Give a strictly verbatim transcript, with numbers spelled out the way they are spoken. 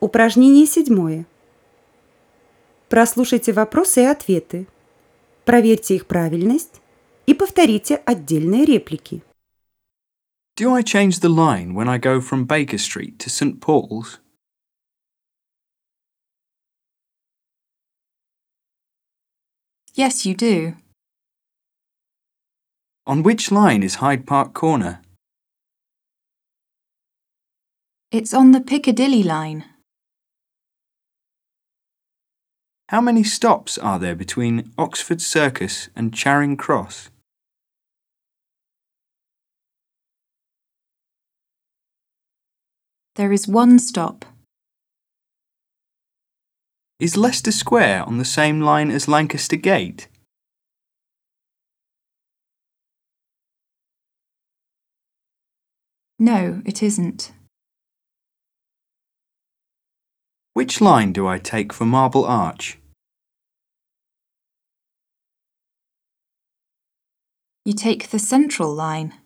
Упражнение седьмое. Прослушайте вопросы и ответы. Проверьте их правильность и повторите отдельные реплики. Do I change the line when I go from Baker Street to St Paul's? Yes, you do. On which line is Hyde Park Corner? It's on the Piccadilly line. How many stops are there between Oxford Circus and Charing Cross? There is one stop. Is Leicester Square on the same line as Lancaster Gate? No, it isn't. Which line do I take for Marble Arch? You take the Central line.